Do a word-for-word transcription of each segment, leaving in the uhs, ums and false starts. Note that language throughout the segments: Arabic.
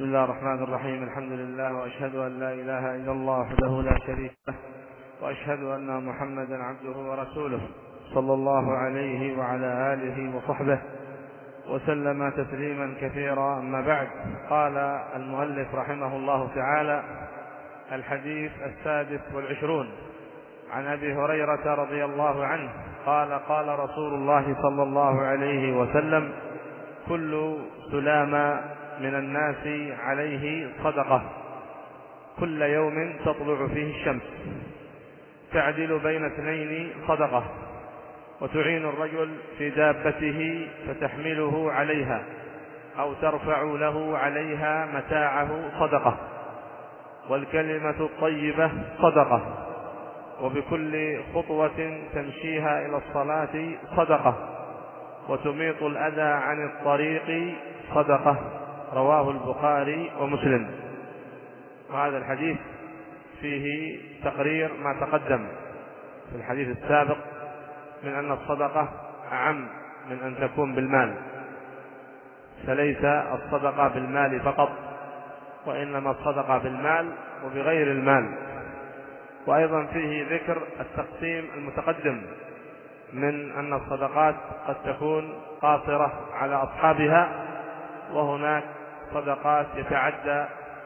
بسم الله الرحمن الرحيم. الحمد لله، وأشهد أن لا إله إلا الله وحده لا شريك له، وأشهد أن محمدا عبده ورسوله صلى الله عليه وعلى آله وصحبه وسلم تسليما كثيرا. أما بعد، قال المؤلف رحمه الله تعالى: الحديث السادس والعشرون عن أبي هريرة رضي الله عنه قال: قال رسول الله صلى الله عليه وسلم: كل سلام من الناس عليه صدقة، كل يوم تطلع فيه الشمس، تعدل بين اثنين صدقة، وتعين الرجل في دابته فتحمله عليها أو ترفع له عليها متاعه صدقة، والكلمة الطيبة صدقة، وبكل خطوة تمشيها إلى الصلاة صدقة، وتميط الأذى عن الطريق صدقة. رواه البخاري ومسلم. وهذا الحديث فيه تقرير ما تقدم في الحديث السابق من أن الصدقة أعم من أن تكون بالمال، فليس الصدقة بالمال فقط، وإنما الصدقة بالمال وبغير المال. وأيضا فيه ذكر التقسيم المتقدم من أن الصدقات قد تكون قاصرة على أصحابها، وهناك صدقات يتعدى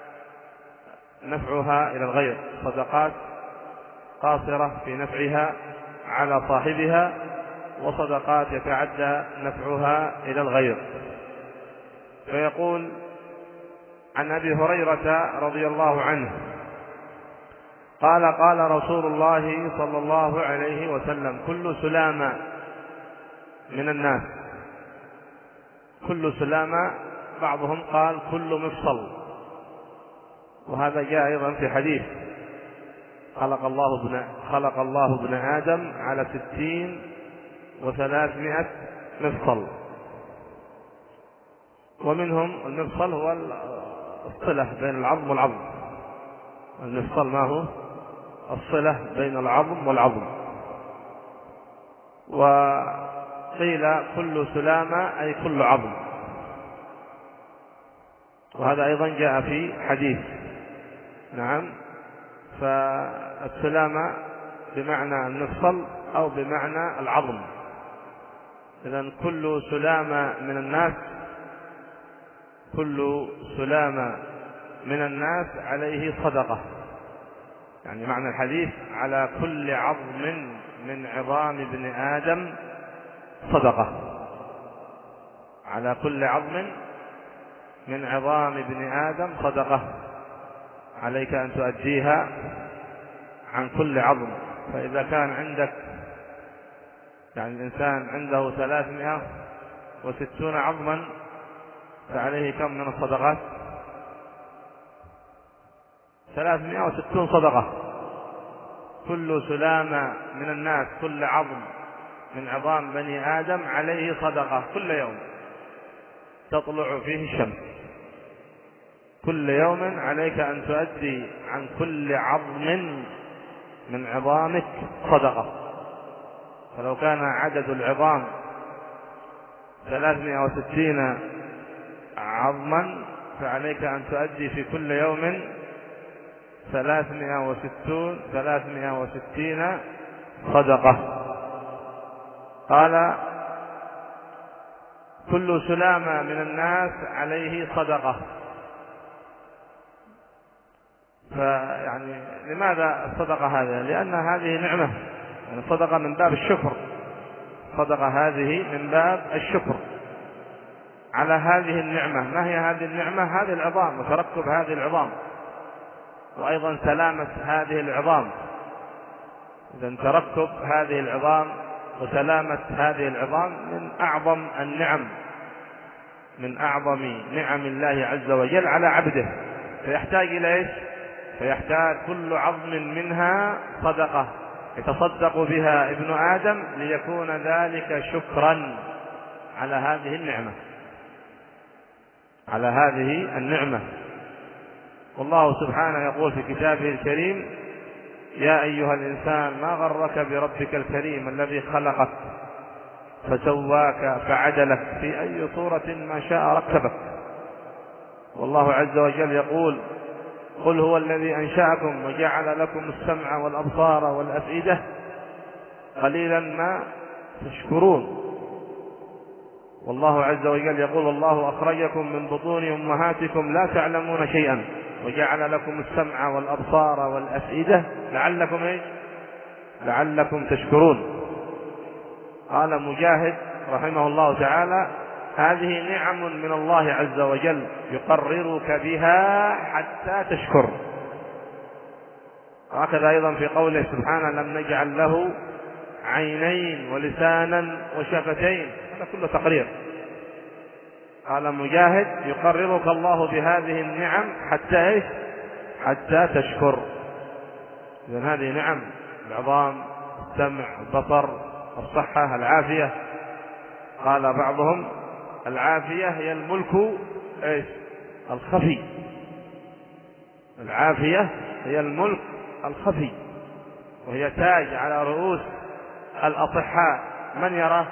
نفعها إلى الغير، صدقات قاصرة في نفعها على صاحبها، وصدقات يتعدى نفعها إلى الغير. فيقول عن أبي هريرة رضي الله عنه قال: قال رسول الله صلى الله عليه وسلم: كل سلامة من الناس. كل سلامة، بعضهم قال كل مفصل، وهذا جاء أيضا في حديث: خلق الله ابن خلق الله ابن آدم على ستين وثلاثمائة مفصل. ومنهم المفصل هو الصلة بين العظم والعظم. المفصل ما هو؟ الصلة بين العظم والعظم. وقيل كل سلامة أي كل عظم، وهذا أيضا جاء في حديث. نعم، فالسلامة بمعنى المفصل أو بمعنى العظم. إذن كل سلامة من الناس، كل سلامة من الناس عليه صدقة، يعني معنى الحديث: على كل عظم من عظام ابن آدم صدقة. على كل عظم من عظام ابن آدم صدقة، عليك أن تؤديها عن كل عظم. فإذا كان عندك، يعني الإنسان عنده ثلاثمائة وستون عظما، فعليه كم من الصدقات؟ ثلاثمائة وستون صدقة. كل سلامة من الناس، كل عظم من عظام بني آدم عليه صدقة، كل يوم تطلع فيه الشمس. كل يوم عليك أن تؤدي عن كل عظم من عظامك صدقة. فلو كان عدد العظام ثلاثمائة وستين عظما، فعليك أن تؤدي في كل يوم ثلاثمائة وستون ثلاثمائة وستين صدقة. قال: كل سلامة من الناس عليه صدقة. فيعني لماذا الصدقة هذه؟ لأن هذه نعمة، يعني الصدقة من باب الشكر. صدقة هذه من باب الشكر على هذه النعمة. ما هي هذه النعمة؟ هذه العظام وتركب هذه العظام، وأيضا سلامة هذه العظام. إذن تركب هذه العظام وسلامة هذه العظام من أعظم النعم، من أعظم نعم الله عز وجل على عبده. فيحتاج إلى إيش؟ فيحتاج كل عظم منها صدقة يتصدق بها ابن آدم، ليكون ذلك شكرا على هذه النعمة، على هذه النعمة. والله سبحانه يقول في كتابه الكريم: يا أيها الإنسان ما غرك بربك الكريم الذي خلقك فسواك فعدلك في أي صورة ما شاء ركبك. والله عز وجل يقول قل هو الذي أنشأكم وجعل لكم السمع والأبصار والأفئدة قليلا ما تشكرون. والله عز وجل يقول والله أخرجكم من بطون أمهاتكم لا تعلمون شيئا وجعل لكم السمع والأبصار والأفئدة لعلكم إيه؟ لعلكم تشكرون. قال مجاهد رحمه الله تعالى هذه نعم من الله عز وجل يقررك بها حتى تشكر. وهكذا أيضا في قوله سبحانه لم نجعل له عينين ولسانا وشفتين، هذا كله تقرير. قال مجاهد يقررك الله بهذه النعم حتى إيش؟ حتى تشكر. إذن هذه نعم العظام، السمع، البصر، الصحة، العافية. قال بعضهم العافية هي الملك إيش؟ الخفي. العافية هي الملك الخفي، وهي تاج على رؤوس الأصحاء. من يرى؟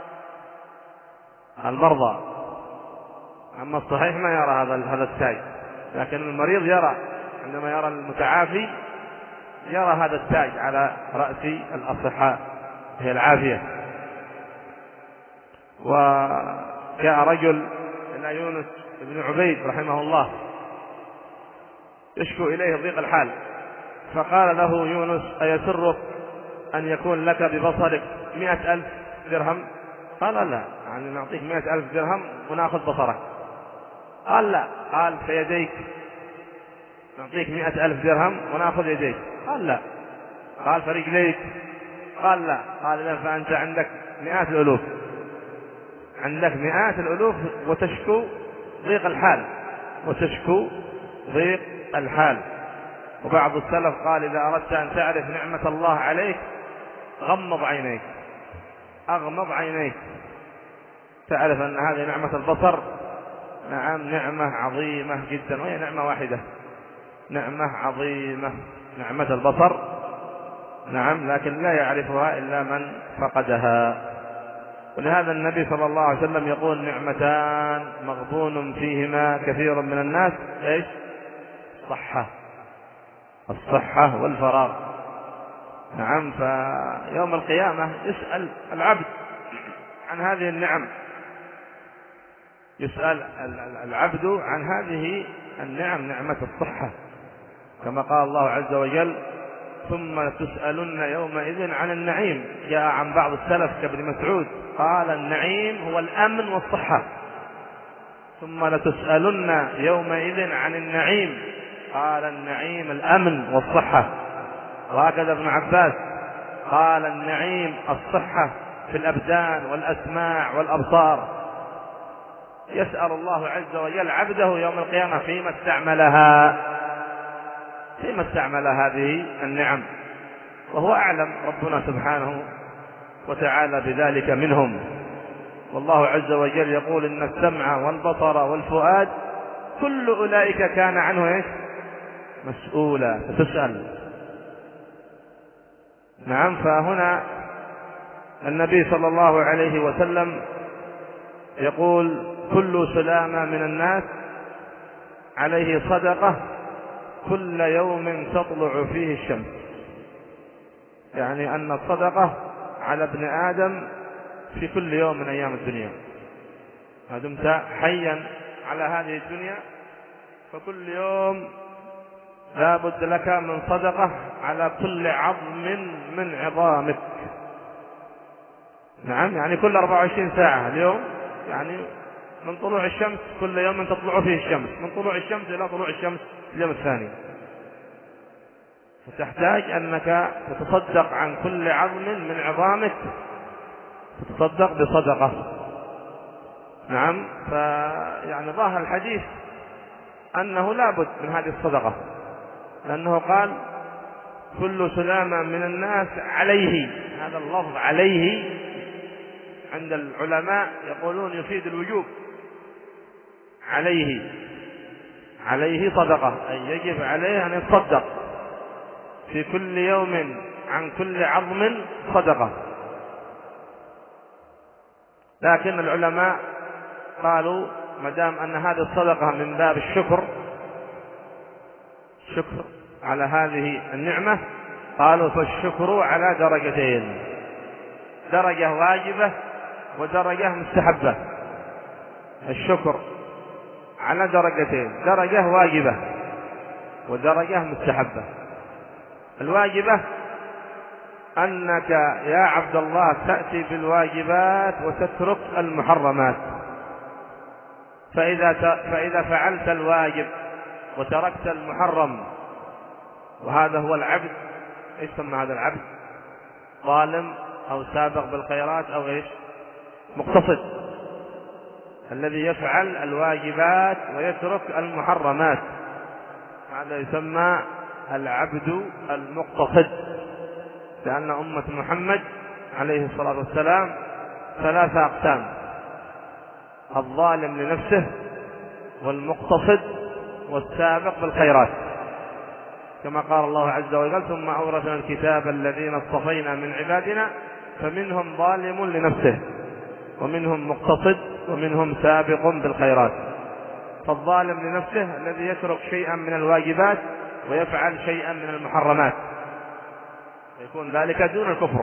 المرضى. أما الصحيح ما يرى هذا هذا التاج، لكن المريض يرى. عندما يرى المتعافي يرى هذا التاج على رأس الأصحاء، هي العافية. وجاء رجل إلى يونس بن عبيد رحمه الله يشكو إليه ضيق الحال، فقال له يونس أيسرك أن يكون لك ببصرك مئة ألف درهم؟ قال لا، يعني نعطيك مئة ألف درهم ونأخذ بصرك. قال لا. قال فيديك نعطيك مئة ألف درهم ونأخذ يديك. قال لا. قال فرجليك. قال لا. قال إذا فأنت عندك مئات الألوف، عندك مئات الألوف وتشكو ضيق الحال، وتشكو ضيق الحال. وبعض السلف قال إذا أردت أن تعرف نعمة الله عليك غمض عينيك، أغمض عينيك، تعرف أن هذه نعمة البصر. نعم نعمة عظيمة جدا، وهي نعمة واحدة، نعمة عظيمة، نعمة البصر. نعم، لكن لا يعرفها إلا من فقدها. ولهذا النبي صلى الله عليه وسلم يقول نعمتان مغبون فيهما كثير من الناس، إيش؟ الصحة، الصحة والفراغ. نعم، فيوم القيامة يسأل العبد عن هذه النعم، يسأل العبد عن هذه النعم، نعمة الصحة، كما قال الله عز وجل ثم تسألن يومئذ عن النعيم. جاء عن بعض السلف كابن مسعود قال النعيم هو الأمن والصحة. ثم لتسألن يومئذ عن النعيم، قال النعيم الأمن والصحة. وهكذا ابن عباس قال النعيم الصحة في الأبدان والأسماع والأبصار. يسأل الله عز وجل عبده يوم القيامة فيما استعملها، فيما استعمل هذه النعم، وهو أعلم ربنا سبحانه وتعالى بذلك منهم. والله عز وجل يقول إن السمع والبصر والفؤاد كل أولئك كان عنه إيش؟ مسؤولا، فتسأل. نعم، فهنا النبي صلى الله عليه وسلم يقول كل سلامة من الناس عليه صدقة كل يوم تطلع فيه الشمس، يعني أن الصدقة على ابن آدم في كل يوم من أيام الدنيا، ما دمت حيا على هذه الدنيا فكل يوم لا بد لك من صدقة على كل عظم من عظامك. نعم، يعني كل أربعة وعشرين ساعة اليوم، يعني من طلوع الشمس كل يوم تطلع فيه الشمس، من طلوع الشمس إلى طلوع الشمس اليوم الثاني، فتحتاج أنك تتصدق عن كل عظم من عظامك، تتصدق بصدقة. نعم، فيعني ظاهر الحديث أنه لا بد من هذه الصدقة، لأنه قال كل سلامة من الناس عليه، هذا اللفظ عليه عند العلماء يقولون يفيد الوجوب، عليه، عليه صدقة، أي يجب عليه أن يتصدق في كل يوم عن كل عظم صدقة. لكن العلماء قالوا ما دام أن هذه الصدقة من باب الشكر، شكر على هذه النعمة، قالوا فالشكر على درجتين، درجة واجبة ودرجة مستحبة. الشكر على درجتين، درجة واجبة ودرجة مستحبة. الواجبة أنك يا عبد الله تأتي بالواجبات وتترك المحرمات، فإذا فإذا فعلت الواجب وتركت المحرم، وهذا هو العبد، ايش سمى هذا العبد؟ ظالم أو سابق بالخيرات أو ايش؟ مقتصد، الذي يفعل الواجبات ويترك المحرمات، هذا يسمى العبد المقتصد. لأن أمة محمد عليه الصلاة والسلام ثلاثة أقسام: الظالم لنفسه والمقتصد والسابق بالخيرات، كما قال الله عز وجل: ثم أورثنا الكتاب الذين اصطفينا من عبادنا فمنهم ظالم لنفسه ومنهم مقتصد ومنهم سابق بالخيرات. فالظالم لنفسه الذي يترك شيئا من الواجبات ويفعل شيئا من المحرمات، يكون ذلك دون الكفر.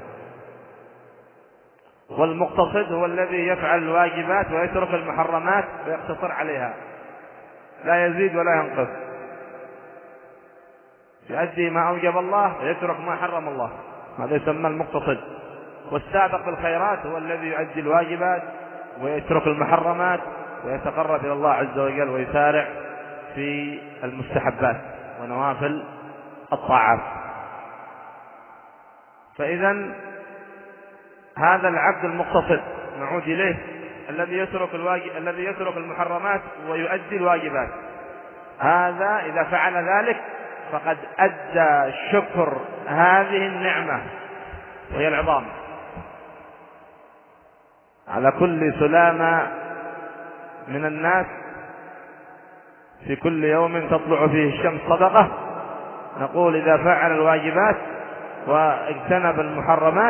والمقتصد هو الذي يفعل الواجبات ويترك المحرمات ويقتصر عليها، لا يزيد ولا ينقص، يؤدي ما أوجب الله ويترك ما حرم الله، هذا يسمى المقتصد. والسابق بالخيرات هو الذي يؤدي الواجبات ويترك المحرمات ويتقرب إلى الله عز وجل ويسارع في المستحبات ونوافل الطاعات. فإذا هذا العبد المقتصد نعود إليه، الذي يترك الواجب الذي يترك المحرمات ويؤدي الواجبات، هذا إذا فعل ذلك فقد أدى شكر هذه النعمة، وهي العظام. على كل سلامة من الناس في كل يوم تطلع فيه الشمس صدقة، نقول إذا فعل الواجبات واجتنب المحرمات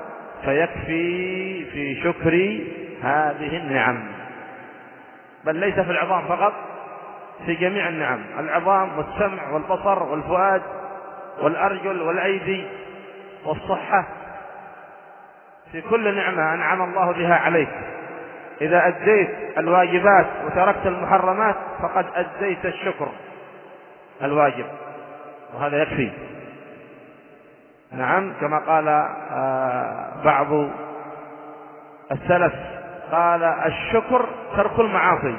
فيكفي في شكر هذه النعم. بل ليس في العظام فقط، في جميع النعم، العظام والسمع والبصر والفؤاد والأرجل والأيدي والصحة، في كل نعمة أنعم الله بها عليك، إذا أديت الواجبات وتركت المحرمات فقد أديت الشكر الواجب، وهذا يكفي. نعم، كما قال بعض السلف، قال الشكر ترك المعاصي،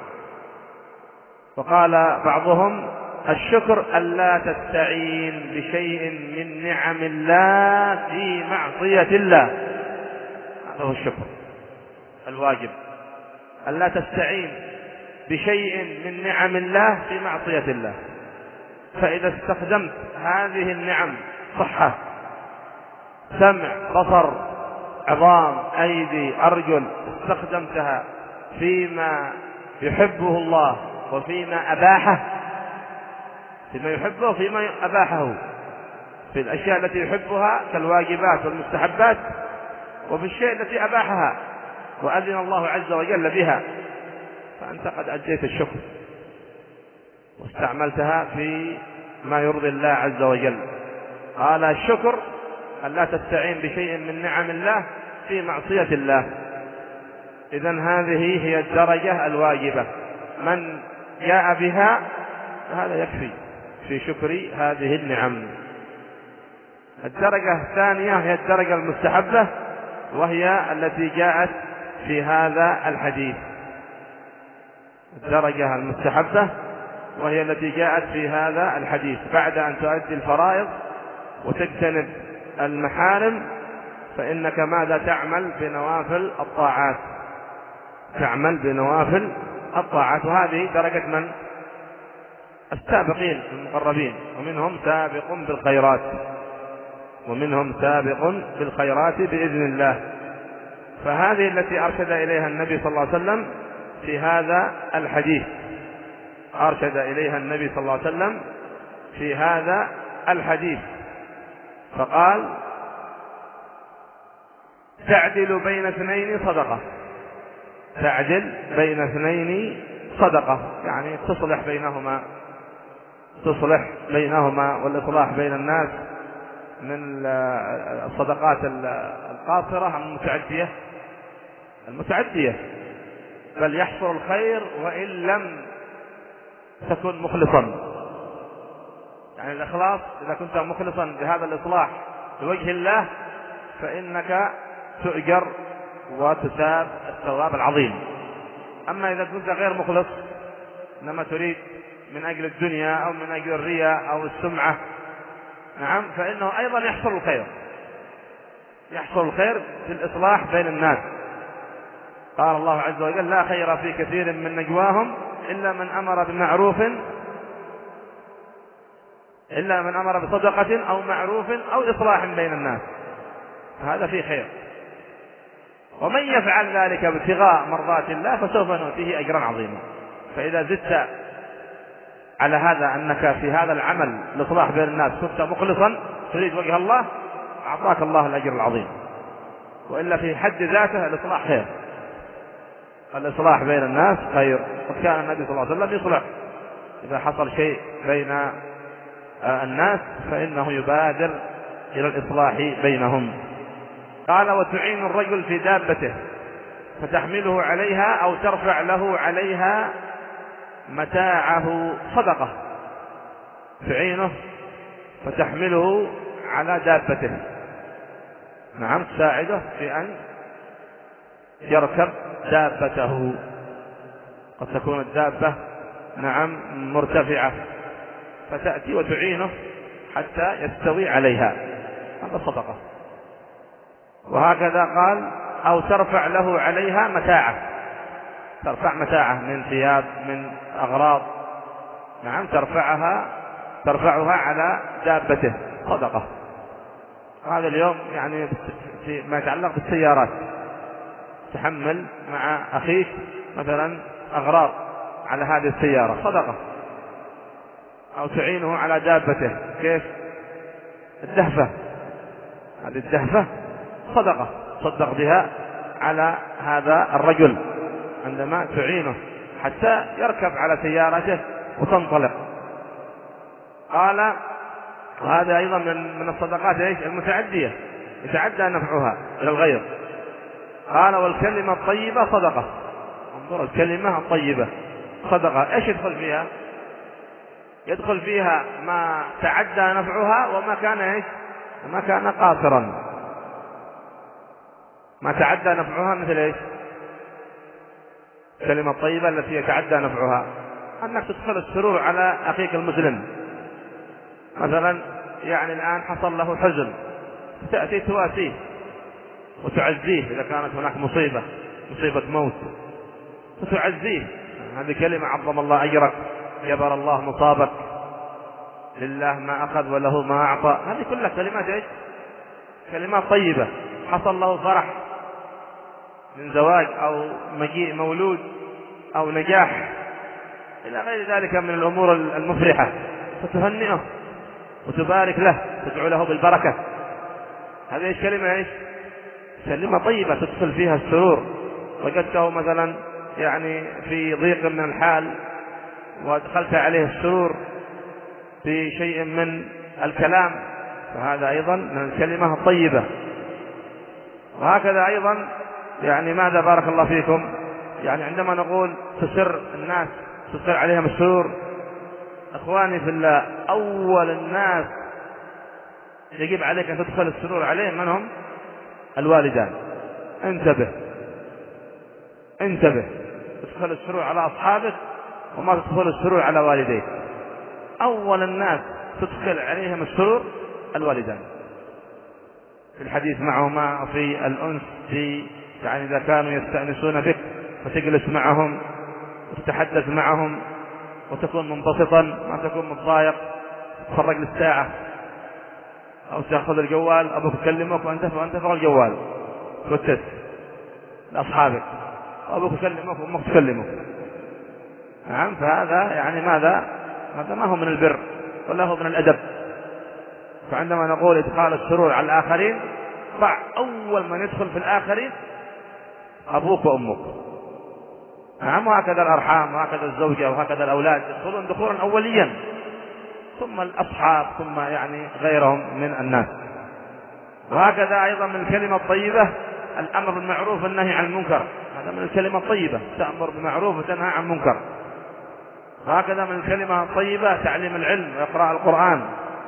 وقال بعضهم الشكر ألا تستعين بشيء من نعم الله في معصية الله، هذا هو الشكر الواجب، ألا تستعين بشيء من نعم الله في معصية الله. فإذا استخدمت هذه النعم، صحة، سمع، بصر، عظام، أيدي، أرجل، استخدمتها فيما يحبه الله وفيما أباحه، فيما يحبه وفيما أباحه، في الأشياء التي يحبها كالواجبات والمستحبات، وفي الشيء التي أباحها وأذن الله عز وجل بها، فأنت قد أديت الشكر واستعملتها في ما يرضي الله عز وجل. قال الشكر ألا تستعين بشيء من نعم الله في معصية الله. إذن هذه هي الدرجة الواجبة، من جاء بها هذا يكفي في شكر هذه النعم. الدرجة الثانية هي الدرجة المستحبة، وهي التي جاءت في هذا الحديث. الدرجة المستحبة وهي التي جاءت في هذا الحديث: بعد أن تؤدي الفرائض وتجتنب المحارم فإنك ماذا تعمل؟ بنوافل الطاعات، تعمل بنوافل الطاعات. وهذه درجة من؟ السابقين المقربين، ومنهم سابق بالخيرات، ومنهم سابق بالخيرات بإذن الله. فهذه التي أرشد إليها النبي صلى الله عليه وسلم في هذا الحديث، أرشد إليها النبي صلى الله عليه وسلم في هذا الحديث، فقال: تعدل بين اثنين صدقة، تعدل بين اثنين صدقة، يعني تصلح بينهما تصلح بينهما والإصلاح بين الناس من الصدقات القاصرة المتعدية المتعدية بل يحصل الخير وإن لم تكن مخلصا. يعني الإخلاص إذا كنت مخلصا بهذا الإصلاح لوجه الله فإنك تؤجر وتثاب الثواب العظيم. أما إذا كنت غير مخلص إنما تريد من أجل الدنيا أو من أجل الرياء أو السمعة، نعم، فإنه أيضا يحصل الخير يحصل الخير في الإصلاح بين الناس. قال الله عز وجل: لا خير في كثير من نجواهم إلا من أمر بمعروف إلا من أمر بصدقة أو معروف أو إصلاح بين الناس، هذا فيه خير. ومن يفعل ذلك ابتغاء مرضات الله فسوف نؤتيه أجرا عظيما. فإذا زدت على هذا أنك في هذا العمل الإصلاح بين الناس كنت مخلصا تريد وجه الله أعطاك الله الأجر العظيم. وإلا في حد ذاته الإصلاح خير، الإصلاح بين الناس خير. وكان النبي صلى الله عليه وسلم يصلح إذا حصل شيء بين الناس فإنه يبادر إلى الإصلاح بينهم. قال: وتعين الرجل في دابته فتحمله عليها أو ترفع له عليها متاعه صدقة. تعينه فتحمله على دابته، نعم، تساعده في أن يركب دابته. قد تكون الدابة نعم مرتفعة فتأتي وتعينه حتى يستوي عليها، هذا صدقة. وهكذا قال: أو ترفع له عليها متاعه، ترفع متاعه من ثياب من أغراض، نعم، ترفعها ترفعها على دابته، صدقة. هذا اليوم يعني في ما يتعلق بالسيارات، تحمل مع أخيك مثلا أغراض على هذه السيارة، صدقة. أو تعينه على دابته، كيف؟ الدهفة، هذه الدهفة صدقة، صدق بها على هذا الرجل عندما تعينه حتى يركب على سيارته وتنطلق. قال: وهذا أيضا من من الصدقات ايش؟ المتعدية، يتعدى نفعها إلى الغير. قال: والكلمة الطيبة صدقة. انظر، الكلمة الطيبة صدقة. ايش يدخل فيها؟ يدخل فيها ما تعدى نفعها وما كان ايش؟ ما كان قاصرا. ما تعدى نفعها مثل ايش؟ الكلمة الطيبة التي يتعدى نفعها أنك تدخل السرور على أخيك المسلم، مثلا يعني الآن حصل له حزن، تأتي تواسيه وتعزيه إذا كانت هناك مصيبة مصيبة موت، وتعزيه. هذه كلمة عظم الله أجرك، جبر الله مصابك، لله ما أخذ وله ما أعطى. هذه كلها كلمات ايش؟ كلمات طيبة. حصل له فرح من زواج أو مجيء مولود أو نجاح إلى غير ذلك من الأمور المفرحة، فتهنئه وتبارك له، تدعو له بالبركة. هذه ايش؟ كلمة ايش؟ كلمة طيبة تدخل فيها السرور. وجدته مثلا يعني في ضيق من الحال ودخلت عليه السرور في شيء من الكلام، فهذا أيضا من الكلمة الطيبة. وهكذا أيضا يعني ماذا بارك الله فيكم، يعني عندما نقول تسر الناس تسر عليهم السرور، أخواني في الله، أول الناس يجب عليك أن تدخل السرور عليهم من هم؟ الوالدان. انتبه انتبه تدخل السرور على أصحابك وما تدخل السرور على والديك. أول الناس تدخل عليهم السرور الوالدان، في الحديث معهما، في الأنس، في يعني إذا كانوا يستأنسون بك فتجلس معهم وتتحدث معهم وتكون منبسطا، ما تكون متضايق، تتفرج للساعة أو تأخذ الجوال، أبوك يكلمك وأنت وأنت فوق الجوال توتت لأصحابك، أبوك يكلمك وأمك تكلمك، نعم. فهذا يعني ماذا؟ هذا ما هو من البر ولا هو من الأدب. فعندما نقول إدخال السرور على الآخرين، ضع أول من يدخل في الآخرين أبوك وأمك، نعم. وهكذا الأرحام وهكذا الزوجة وهكذا الأولاد يدخلون دخولا أوليا، ثم الأصحاب ثم يعني غيرهم من الناس. وهكذا أيضا من الكلمة الطيبة الأمر بالمعروف والنهي عن المنكر، هذا من الكلمة الطيبة، تأمر بالمعروف وتنهى عن المنكر. وهكذا من الكلمة الطيبة تعليم العلم وإقراء القرآن.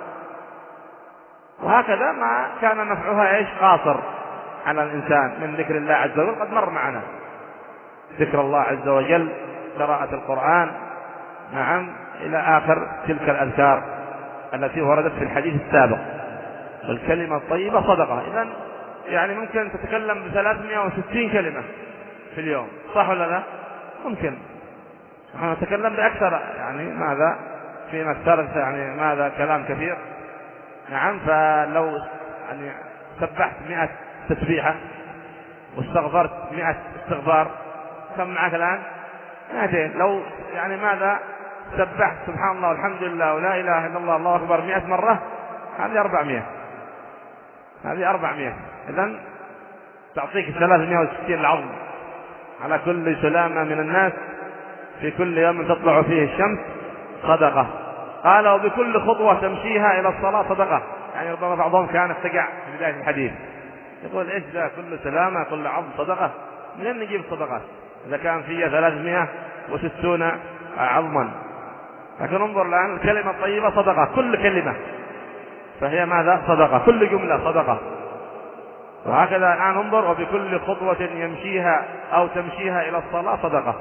وهكذا ما كان نفعها إيش قاصر على الإنسان من ذكر الله عز وجل، قد مر معنا ذكر الله عز وجل، قراءة القرآن، نعم، إلى آخر تلك الأذكار التي وردت في الحديث السابق. والكلمة الطيبة صدقة. إذن يعني ممكن تتكلم بثلاثمائة وستين كلمة في اليوم، صح ولا لا؟ ممكن. نحن نتكلم بأكثر، يعني ماذا فيما الثالث، يعني ماذا كلام كثير. نعم. فلو يعني سبحت مئة تسبيحة واستغفرت مئة استغفار، كم معك الآن؟ مئتين. لو يعني ماذا سبحت سبحان الله والحمد لله ولا إله إلا الله الله أكبر مئة مرة، هذه أربعمائة، هذه أربعمائة. إذن تعطيك ثلاثمائة وستين العظم على كل سلامة من الناس في كل يوم تطلع فيه الشمس صدقة. قال وبكل خطوة تمشيها إلى الصلاة صدقة. يعني ربما بعضهم كان افتقع في بداية الحديث يقول إيش ذا كل سلامة كل عظم صدقة، منين نجيب الصدقات إذا كان فيها ثلاثمائة وستون عظما؟ لكن انظر الآن الكلمة الطيبة صدقة، كل كلمة فهي ماذا؟ صدقة، كل جملة صدقة. وهكذا الآن انظر وبكل خطوة يمشيها أو تمشيها إلى الصلاة صدقة.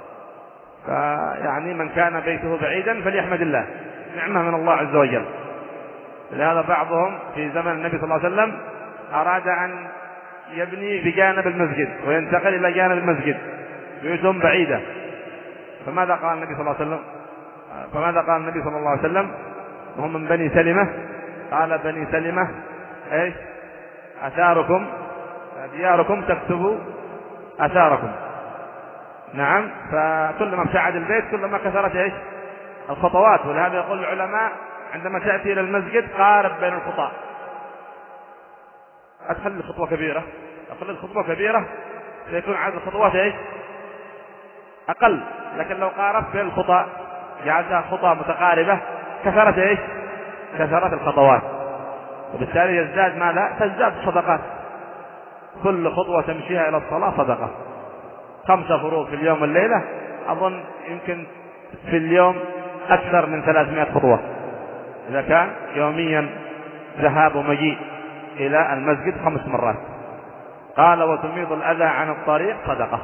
فيعني من كان بيته بعيدا فليحمد الله، نعمة من الله عز وجل. لهذا بعضهم في زمن النبي صلى الله عليه وسلم أراد أن يبني بجانب المسجد وينتقل إلى جانب المسجد، بيوتهم بعيدة. فماذا قال النبي صلى الله عليه وسلم؟ فماذا قال النبي صلى الله عليه وسلم وهم من بني سلمة؟ قال بني سلمة ايش؟ اثاركم دياركم تكتب اثاركم. نعم. فكلما ابتعد البيت كلما كثرت ايش؟ الخطوات. ولهذا يقول العلماء عندما تأتي الى المسجد قارب بين الخطى، ادخل الخطوة كبيرة، ادخل الخطوة كبيرة سيكون عدد الخطوات ايش؟ اقل. لكن لو قاربت بين الخطى جعلتها خطى متقاربة كثرت ايش؟ كثرت الخطوات، وبالتالي يزداد ماذا؟ تزداد الصدقات. كل خطوة تمشيها إلى الصلاة صدقة. خمسة فروض في اليوم والليلة، أظن يمكن في اليوم أكثر من ثلاثمائة خطوة إذا كان يوميا ذهاب ومجيء إلى المسجد خمس مرات. قال وتميض الأذى عن الطريق صدقة.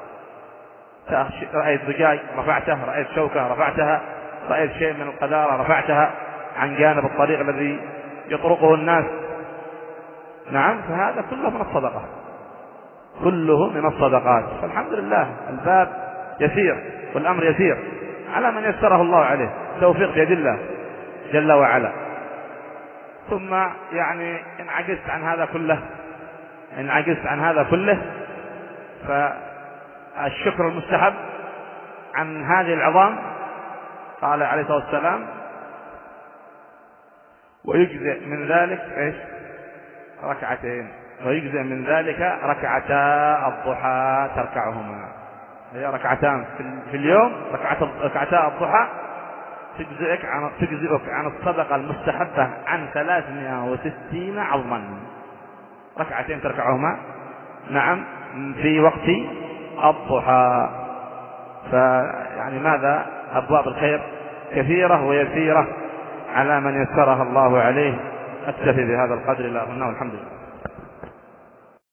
رأيت زجاج رفعته، رأيت شوكة رفعتها، رأيت شيء من القذارة رفعتها عن جانب الطريق الذي يطرقه الناس. نعم. فهذا كله من الصدقة، كله من الصدقات. فالحمد لله الباب يسير والأمر يسير على من يسره الله عليه، توفيق بيد الله جل وعلا. ثم يعني إن عجزت عن هذا كله إن عجزت عن هذا كله فالشكر المستحب عن هذه العظام. قال عليه الصلاة والسلام ويجزئ من ذلك ايش؟ ركعتين، ويجزئ من ذلك ركعتا الضحى تركعهما. هي ركعتان في اليوم، ركعتا الضحى تجزئك عن تجزئك عن الصدقة المستحبة عن ثلاثمائة وستين عظما. ركعتين تركعهما، نعم، في وقت الضحى. فيعني ماذا؟ أبواب الخير كثيرة ويسيرة على من يسرها الله عليه. أكتفي بهذا القدر، لا أظنه. الحمد لله.